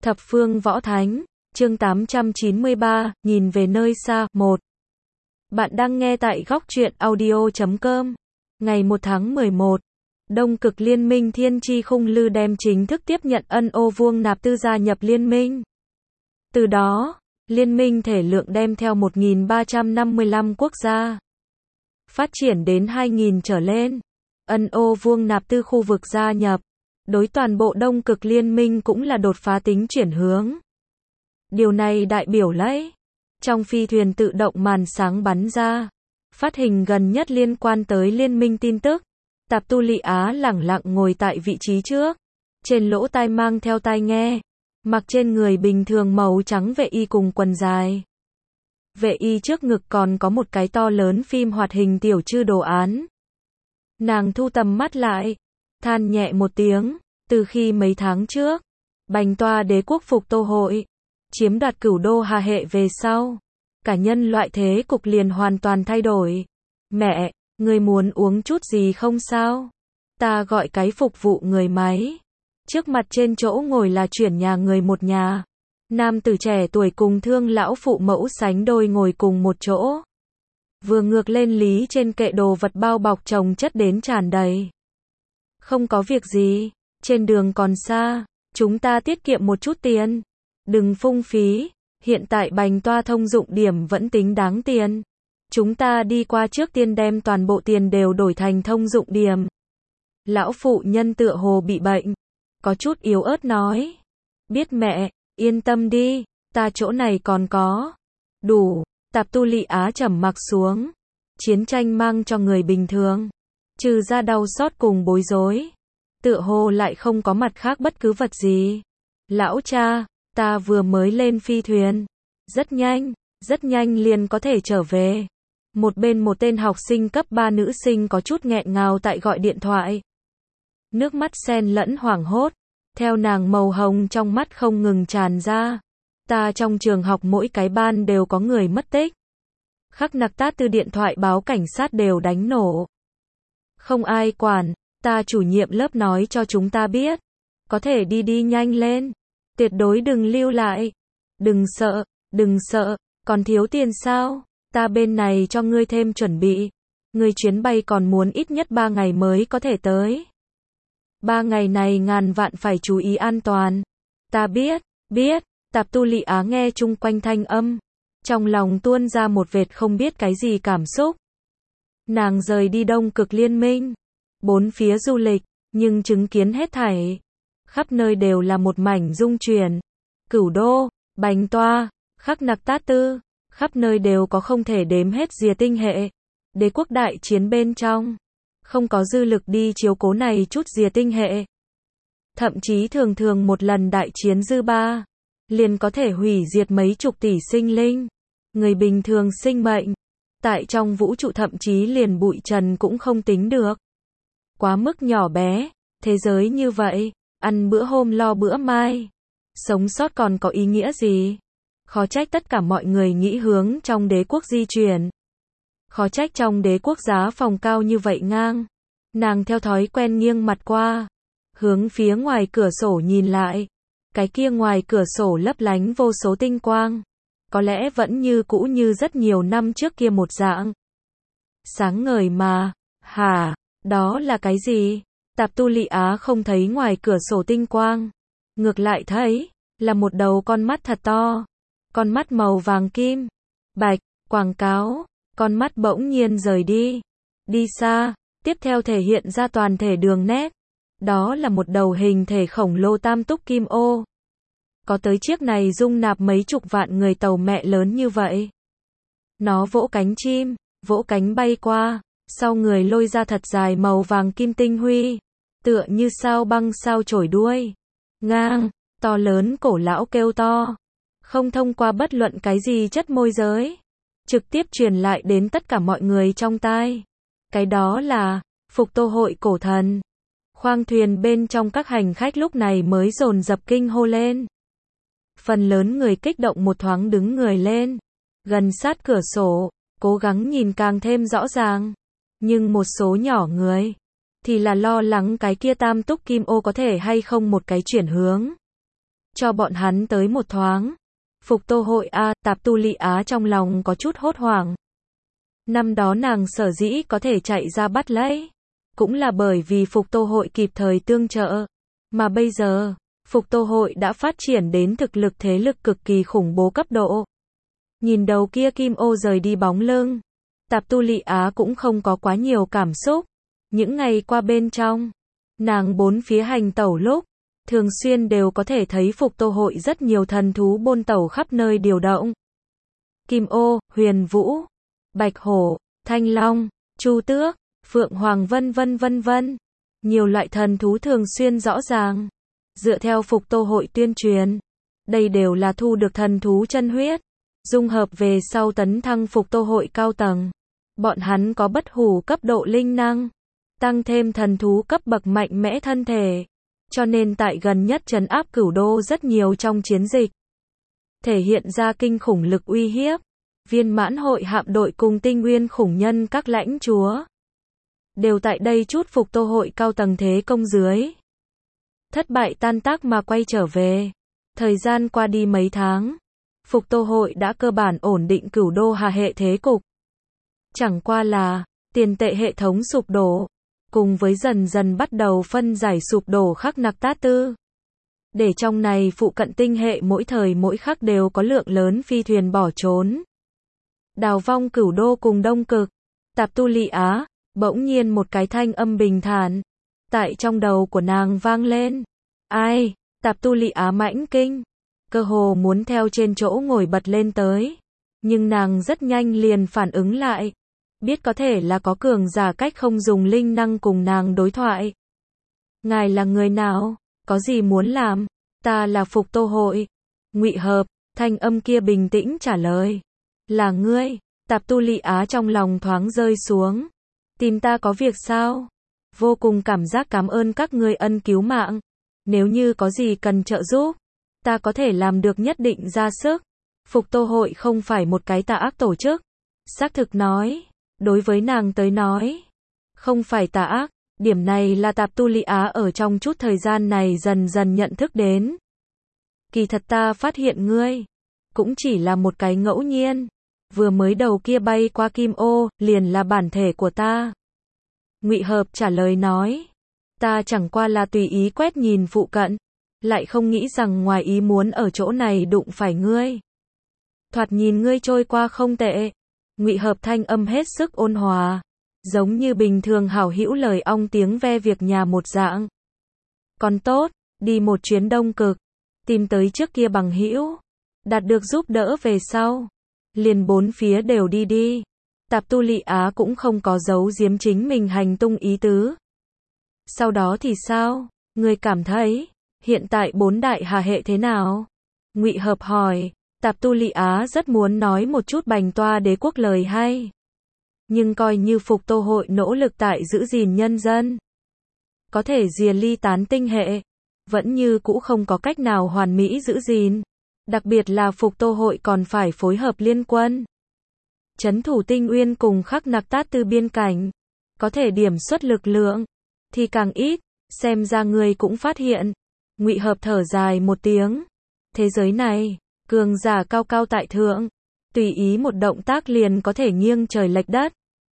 Thập phương võ thánh, chương 893, nhìn về nơi xa, 1. Bạn đang nghe tại góc truyện audio.com. Ngày 1 tháng 11, Đông Cực Liên minh Thiên Chi Khung Lư đem chính thức tiếp nhận Ân Ô Vuông Nạp Tư gia nhập liên minh. Từ đó, liên minh thể lượng đem theo 1.355 quốc gia, phát triển đến 2.000 trở lên. Ân Ô Vuông Nạp Tư khu vực gia nhập, đối toàn bộ Đông Cực Liên minh cũng là đột phá tính chuyển hướng. Điều này đại biểu lấy, trong phi thuyền tự động màn sáng bắn ra, phát hình gần nhất liên quan tới liên minh tin tức. Tạp Tu Lị Á lẳng lặng ngồi tại vị trí trước, trên lỗ tai mang theo tai nghe, mặc trên người bình thường màu trắng vệ y cùng quần dài. Vệ y trước ngực còn có một cái to lớn phim hoạt hình tiểu trư đồ án. Nàng thu tầm mắt lại, than nhẹ một tiếng, từ khi mấy tháng trước, Bành Toa đế quốc phục Tô hội, chiếm đoạt Cửu Đô Hà hệ về sau, cả nhân loại thế cục liền hoàn toàn thay đổi. Mẹ, người muốn uống chút gì không sao? Ta gọi cái phục vụ người máy. Trước mặt trên chỗ ngồi là chuyển nhà người một nhà. Nam tử trẻ tuổi cùng thương lão phụ mẫu sánh đôi ngồi cùng một chỗ. Vừa ngược lên lý trên kệ đồ vật bao bọc chồng chất đến tràn đầy. Không có việc gì, trên đường còn xa, chúng ta tiết kiệm một chút tiền. Đừng phung phí, hiện tại Bành Toa thông dụng điểm vẫn tính đáng tiền. Chúng ta đi qua trước tiên đem toàn bộ tiền đều đổi thành thông dụng điểm. Lão phụ nhân tựa hồ bị bệnh, có chút yếu ớt nói. Biết mẹ, yên tâm đi, ta chỗ này còn có. Đủ, Tạp Tu Lị Á trầm mặc xuống. Chiến tranh mang cho người bình thường, trừ ra đau xót cùng bối rối, tựa hồ lại không có mặt khác bất cứ vật gì. Lão cha, ta vừa mới lên phi thuyền. Rất nhanh liền có thể trở về. Một bên một tên học sinh cấp 3 nữ sinh có chút nghẹn ngào tại gọi điện thoại. Nước mắt xen lẫn hoảng hốt, theo nàng màu hồng trong mắt không ngừng tràn ra. Ta trong trường học mỗi cái ban đều có người mất tích. Khắc Nặc Tát từ điện thoại báo cảnh sát đều đánh nổ. Không ai quản, ta chủ nhiệm lớp nói cho chúng ta biết. Có thể đi nhanh lên. Tuyệt đối đừng lưu lại. Đừng sợ, còn thiếu tiền sao? Ta bên này cho ngươi thêm chuẩn bị. Ngươi chuyến bay còn muốn ít nhất 3 ngày mới có thể tới. 3 ngày này ngàn vạn phải chú ý an toàn. Ta biết. Tạp Tu Lị Á nghe chung quanh thanh âm, trong lòng tuôn ra một vệt không biết cái gì cảm xúc. Nàng rời đi Đông Cực Liên minh, bốn phía du lịch, nhưng chứng kiến hết thảy, khắp nơi đều là một mảnh rung chuyển. Cửu Đô, Bành Toa, Khắc Nặc Tát Tư, khắp nơi đều có không thể đếm hết Diệt Tinh hệ. Đế quốc đại chiến bên trong, không có dư lực đi chiếu cố này chút Diệt Tinh hệ. Thậm chí thường một lần đại chiến dư ba, liền có thể hủy diệt mấy chục tỷ sinh linh. Người bình thường sinh mệnh, tại trong vũ trụ thậm chí liền bụi trần cũng không tính được. Quá mức nhỏ bé, thế giới như vậy, ăn bữa hôm lo bữa mai. Sống sót còn có ý nghĩa gì? Khó trách tất cả mọi người nghĩ hướng trong đế quốc di chuyển. Khó trách trong đế quốc giá phòng cao như vậy ngang. Nàng theo thói quen nghiêng mặt qua, hướng phía ngoài cửa sổ nhìn lại. Cái kia ngoài cửa sổ lấp lánh vô số tinh quang. Có lẽ vẫn như cũ như rất nhiều năm trước kia một dạng. Sáng ngời mà, hả, đó là cái gì? Tạp Tu Lị Á không thấy ngoài cửa sổ tinh quang. Ngược lại thấy, là một đầu con mắt thật to. Con mắt màu vàng kim, bạch, quảng cáo, con mắt bỗng nhiên rời đi. Đi xa, tiếp theo thể hiện ra toàn thể đường nét. Đó là một đầu hình thể khổng lồ tam túc kim ô. Có tới chiếc này dung nạp mấy chục vạn người tàu mẹ lớn như vậy. Nó vỗ cánh chim, vỗ cánh bay qua, sau người lôi ra thật dài màu vàng kim tinh huy, tựa như sao băng sao chổi đuôi. Ngang, to lớn cổ lão kêu to, không thông qua bất luận cái gì chất môi giới, trực tiếp truyền lại đến tất cả mọi người trong tai. Cái đó là phục Tô hội cổ thần. Khoang thuyền bên trong các hành khách lúc này mới dồn dập kinh hô lên. Phần lớn người kích động một thoáng đứng người lên, gần sát cửa sổ, cố gắng nhìn càng thêm rõ ràng. Nhưng một số nhỏ người, thì là lo lắng cái kia tam túc kim ô có thể hay không một cái chuyển hướng. cho bọn hắn tới một thoáng. Phục Tô Hội a, Tạp Tu Lị Á trong lòng có chút hốt hoảng. Năm đó nàng sở dĩ có thể chạy ra bắt lấy, cũng là bởi vì Phục Tô Hội kịp thời tương trợ. Mà bây giờ, Phục Tô Hội đã phát triển đến thực lực thế lực cực kỳ khủng bố cấp độ. Nhìn đầu kia kim ô rời đi bóng lưng, Tạp Tu Lị Á cũng không có quá nhiều cảm xúc. Những ngày qua bên trong, nàng bốn phía hành tẩu lúc, thường xuyên đều có thể thấy Phục Tô Hội rất nhiều thần thú bôn tẩu khắp nơi điều động. Kim ô, huyền vũ, bạch hổ, thanh long, chu tước, phượng hoàng vân vân. Nhiều loại thần thú thường xuyên rõ ràng. Dựa theo Phục Tô Hội tuyên truyền, đây đều là thu được thần thú chân huyết, dung hợp về sau tấn thăng Phục Tô Hội cao tầng. Bọn hắn có bất hủ cấp độ linh năng, tăng thêm thần thú cấp bậc mạnh mẽ thân thể. Cho nên tại gần nhất trấn áp Cửu Đô rất nhiều trong chiến dịch, thể hiện ra kinh khủng lực uy hiếp. Viên Mãn Hội hạm đội cùng Tinh Nguyên khủng nhân các lãnh chúa đều tại đây chút Phục Tô Hội cao tầng thế công dưới, thất bại tan tác mà quay trở về. Thời gian qua đi mấy tháng, Phục Tô Hội đã cơ bản ổn định Cửu Đô Hà hệ thế cục. Chẳng qua là tiền tệ hệ thống sụp đổ, cùng với dần dần bắt đầu phân giải sụp đổ Khắc Nặc Tát Tư. Để trong này phụ cận tinh hệ mỗi thời mỗi khắc đều có lượng lớn phi thuyền bỏ trốn. Đào vong Cửu Đô cùng Đông Cực. Tạp Tu Lị Á, bỗng nhiên một cái thanh âm bình thản tại trong đầu của nàng vang lên. Ai? Tạp Tu Lị Á mãnh kinh, cơ hồ muốn theo trên chỗ ngồi bật lên tới. Nhưng nàng rất nhanh liền phản ứng lại, biết có thể là có cường giả cách không dùng linh năng cùng nàng đối thoại. Ngài là người nào? Có gì muốn làm? Ta là Phục Tô Hội. Ngụy Hợp, thanh âm kia bình tĩnh trả lời. Là ngươi? Tạp Tu Lị Á trong lòng thoáng rơi xuống. Tìm ta có việc sao? Vô cùng cảm giác cảm ơn các ngươi ân cứu mạng. Nếu như có gì cần trợ giúp, ta có thể làm được nhất định ra sức. Phục Tô Hội không phải một cái tà ác tổ chức. Xác thực nói, đối với nàng tới nói, không phải tà ác. Điểm này là Tạp Tu Lị Á ở trong chút thời gian này dần dần nhận thức đến. Kỳ thật ta phát hiện ngươi cũng chỉ là một cái ngẫu nhiên. Vừa mới đầu kia bay qua kim ô, liền là bản thể của ta. Ngụy Hợp trả lời nói. Ta chẳng qua là tùy ý quét nhìn phụ cận, lại không nghĩ rằng ngoài ý muốn ở chỗ này đụng phải ngươi. Thoạt nhìn ngươi trôi qua không tệ. Ngụy Hợp thanh âm hết sức ôn hòa, giống như bình thường hảo hữu lời ong tiếng ve việc nhà một dạng. Còn tốt, đi một chuyến Đông Cực, tìm tới trước kia bằng hữu, đạt được giúp đỡ về sau, liền bốn phía đều đi. Tạp Tu Lị Á cũng không có giấu giếm chính mình hành tung ý tứ. Sau đó thì sao? Ngươi cảm thấy hiện tại bốn đại hà hệ thế nào? Ngụy Hợp hỏi. Tạp Tu Lị Á rất muốn nói một chút Bành Toa Đế quốc lời hay, nhưng coi như Phục Tô Hội nỗ lực tại giữ gìn nhân dân, có thể rìa ly tán tinh hệ, vẫn như cũ không có cách nào hoàn mỹ giữ gìn. Đặc biệt là Phục Tô Hội còn phải phối hợp liên quân, trấn thủ Tinh Uyên cùng Khắc Nặc Tát Tư biên cảnh, có thể điểm xuất lực lượng thì càng ít. Xem ra ngươi cũng phát hiện. Ngụy Hợp thở dài một tiếng. Thế giới này, cường giả cao cao tại thượng, tùy ý một động tác liền có thể nghiêng trời lệch đất,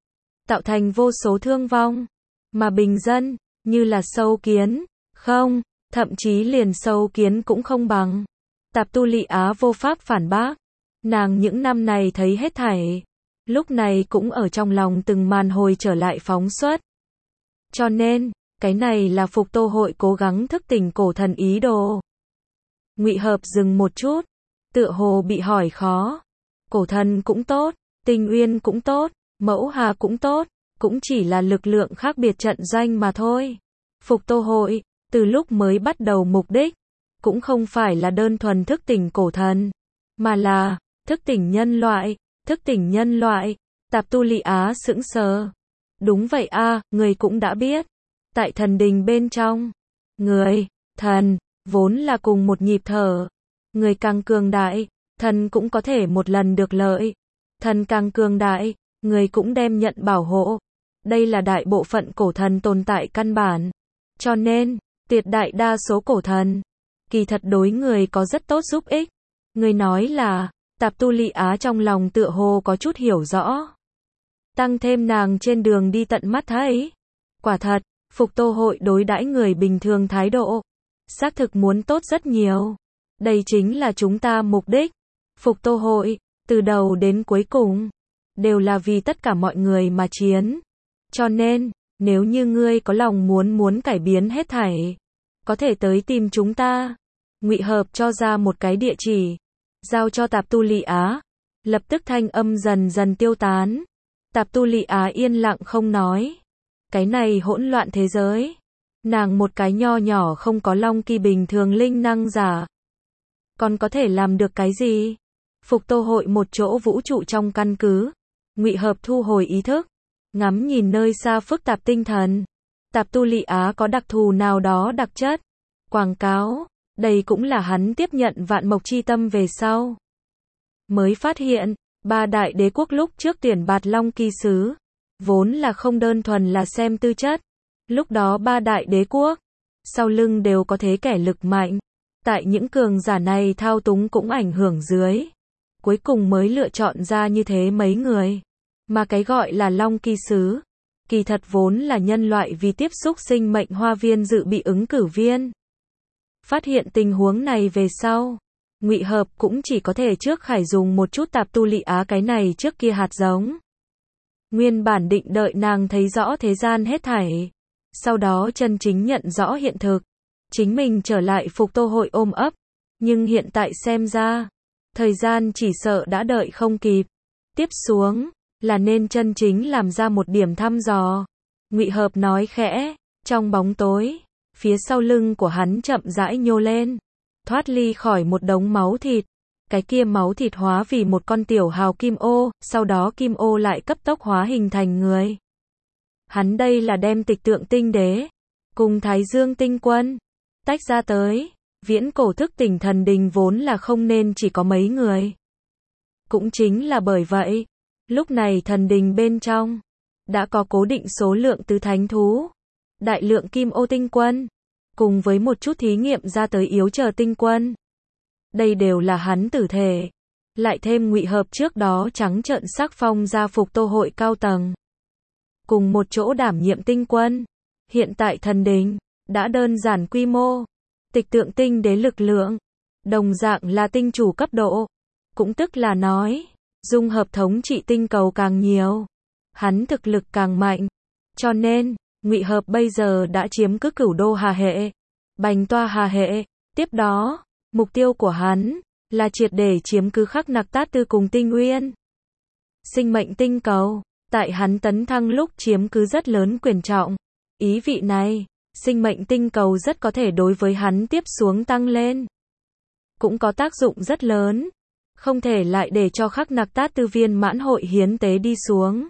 tạo thành vô số thương vong, mà bình dân, như là sâu kiến, không, thậm chí liền sâu kiến cũng không bằng. Tạp Tu Lị Á vô pháp phản bác, nàng những năm này thấy hết thảy, lúc này cũng ở trong lòng từng màn hồi trở lại phóng xuất. Cho nên, cái này là Phục Tô Hội cố gắng thức tỉnh cổ thần ý đồ. Ngụy Hợp dừng một chút, tựa hồ bị hỏi khó. Cổ thần cũng tốt, Tinh Uyên cũng tốt, Mẫu Hà cũng tốt, cũng chỉ là lực lượng khác biệt trận doanh mà thôi. Phục Tô Hội, từ lúc mới bắt đầu mục đích, cũng không phải là đơn thuần thức tỉnh cổ thần, mà là thức tỉnh nhân loại, thức tỉnh nhân loại. Tạp Tu Lị Á sững sờ. Đúng vậy a, người cũng đã biết. Tại thần đình bên trong, người, thần, vốn là cùng một nhịp thở. Người càng cường đại, thần cũng có thể một lần được lợi. Thần càng cường đại, người cũng đem nhận bảo hộ. Đây là đại bộ phận cổ thần tồn tại căn bản. Cho nên, tuyệt đại đa số cổ thần kỳ thật đối người có rất tốt giúp ích. Người nói là, Tạp Tu Lị Á trong lòng tựa hồ có chút hiểu rõ. Tăng thêm nàng trên đường đi tận mắt thấy. Quả thật, Phục Tô hội đối đãi người bình thường thái độ. Xác thực muốn tốt rất nhiều. Đây chính là chúng ta mục đích. Phục Tô hội, từ đầu đến cuối cùng, đều là vì tất cả mọi người mà chiến. Cho nên, nếu như ngươi có lòng muốn cải biến hết thảy, có thể tới tìm chúng ta. Ngụy Hợp cho ra một cái địa chỉ, giao cho Tạp Tu Lị Á. Lập tức thanh âm dần dần tiêu tán. Tạp Tu Lị Á yên lặng không nói. Cái này hỗn loạn thế giới, nàng một cái nho nhỏ không có long kỳ bình thường linh năng giả, còn có thể làm được cái gì? Phục Tô hội một chỗ vũ trụ trong căn cứ. Ngụy Hợp thu hồi ý thức, ngắm nhìn nơi xa phức tạp tinh thần. Tạp Tu Lị Á có đặc thù nào đó đặc chất. Quảng cáo, đây cũng là hắn tiếp nhận vạn mộc chi tâm về sau mới phát hiện, ba đại đế quốc lúc trước tuyển bạt long kỳ sứ, vốn là không đơn thuần là xem tư chất. Lúc đó ba đại đế quốc, sau lưng đều có thế kẻ lực mạnh. Tại những cường giả này thao túng cũng ảnh hưởng dưới, cuối cùng mới lựa chọn ra như thế mấy người. Mà cái gọi là long kỳ sứ, kỳ thật vốn là nhân loại vì tiếp xúc sinh mệnh hoa viên dự bị ứng cử viên. Phát hiện tình huống này về sau, Ngụy Hợp cũng chỉ có thể trước khải dùng một chút Tạp Tu Lị Á cái này trước kia hạt giống. Nguyên bản định đợi nàng thấy rõ thế gian hết thảy, sau đó chân chính nhận rõ hiện thực, chính mình trở lại Phục Tô hội ôm ấp. Nhưng hiện tại xem ra, thời gian chỉ sợ đã đợi không kịp. Tiếp xuống, là nên chân chính làm ra một điểm thăm dò. Ngụy Hợp nói khẽ, trong bóng tối, phía sau lưng của hắn chậm rãi nhô lên, thoát ly khỏi một đống máu thịt. Cái kia máu thịt hóa vì một con tiểu hào kim ô, sau đó kim ô lại cấp tốc hóa hình thành người. Hắn đây là đem Tịch Tượng Tinh Đế cùng Thái Dương Tinh Quân tách ra tới. Viễn cổ thức tỉnh thần đình vốn là không nên chỉ có mấy người. Cũng chính là bởi vậy, lúc này thần đình bên trong đã có cố định số lượng tứ thánh thú, đại lượng kim ô tinh quân, cùng với một chút thí nghiệm ra tới yếu chờ tinh quân. Đây đều là hắn tử thể, lại thêm Ngụy Hợp trước đó trắng trợn sắc phong ra Phục Tô hội cao tầng, cùng một chỗ đảm nhiệm tinh quân. Hiện tại thần đình đã đơn giản quy mô, Tịch Tượng Tinh Đế lực lượng đồng dạng là tinh chủ cấp độ, cũng tức là nói, dung hợp thống trị tinh cầu càng nhiều, hắn thực lực càng mạnh. Cho nên, Ngụy Hợp bây giờ đã chiếm cứ Cửu Đô Hà hệ, Bành Toa Hà hệ. Tiếp đó, mục tiêu của hắn là triệt để chiếm cứ Khắc Nặc Tát Tư cùng Tinh Uyên. Sinh mệnh tinh cầu, tại hắn tấn thăng lúc chiếm cứ rất lớn quyền trọng. Ý vị này, sinh mệnh tinh cầu rất có thể đối với hắn tiếp xuống tăng lên, cũng có tác dụng rất lớn. Không thể lại để cho Khắc Nặc Tát Tư viên mãn hội hiến tế đi xuống.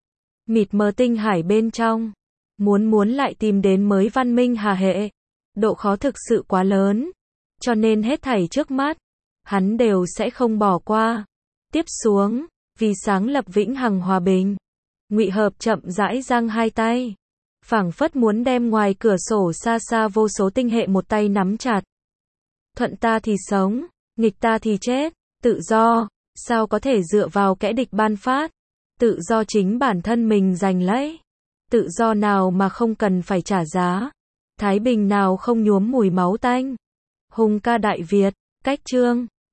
Mịt mờ tinh hải bên trong, muốn lại tìm đến mới văn minh Hà hệ, độ khó thực sự quá lớn. Cho nên hết thảy trước mắt, hắn đều sẽ không bỏ qua. Tiếp xuống, vì sáng lập vĩnh hằng hòa bình, Ngụy Hợp chậm rãi giang hai tay, phảng phất muốn đem ngoài cửa sổ xa xa vô số tinh hệ một tay nắm chặt. Thuận ta thì sống, nghịch ta thì chết. Tự do, sao có thể dựa vào kẻ địch ban phát? Tự do chính bản thân mình giành lấy. Tự do nào mà không cần phải trả giá? Thái bình nào không nhuốm mùi máu tanh? Hùng ca Đại Việt, cách chương